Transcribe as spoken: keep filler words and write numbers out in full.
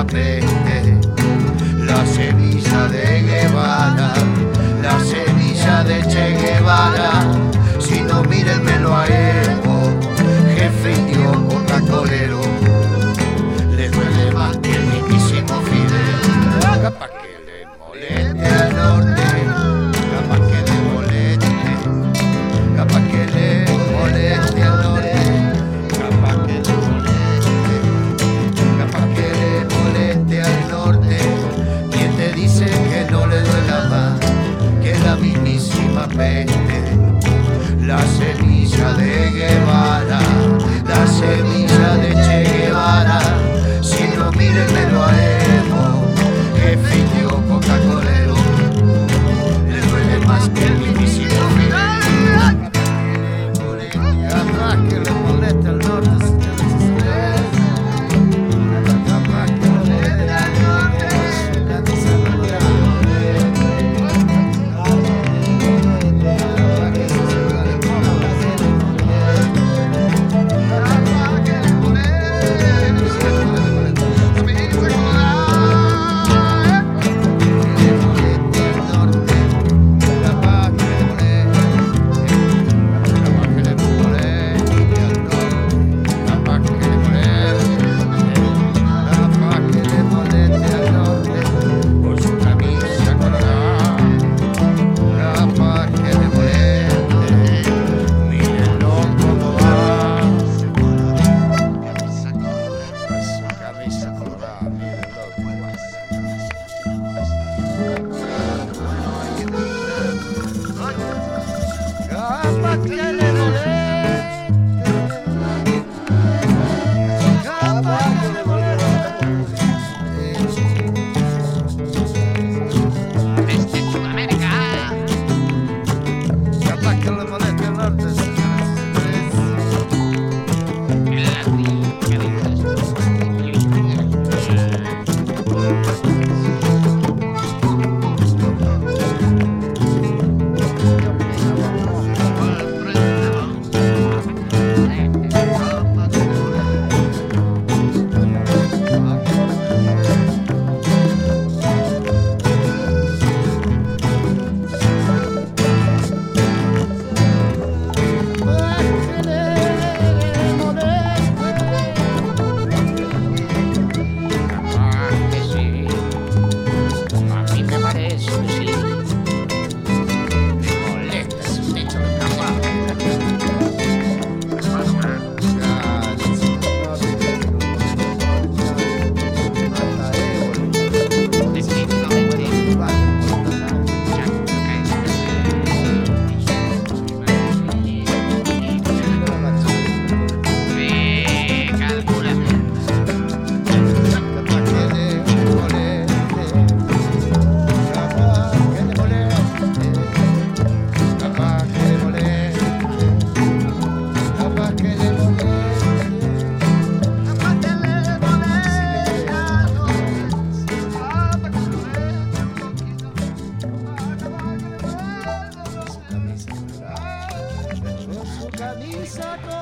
mismísima peste, la semilla de Guevara, la semilla de Che Guevara. Si no, mírenmelo a Evo, jefe indio coca-colero, le duele más que el mismísimo Fidel. Capaz que le moleste al norte, capaz que le moleste, capaz que le moleste al norte, capaz que le moleste, capaz que le moleste al norte. ¿Quién te dice que no le duela más que la mismísima peste? La semilla de Guevara, la semilla de Che Guevara. Si no, mírenmelo a Evo, jefe indio coca-colero, le duele más que el mismísimo Fidel. Capaz que le moleste al norte, capaz que le moleste al norte. Camisa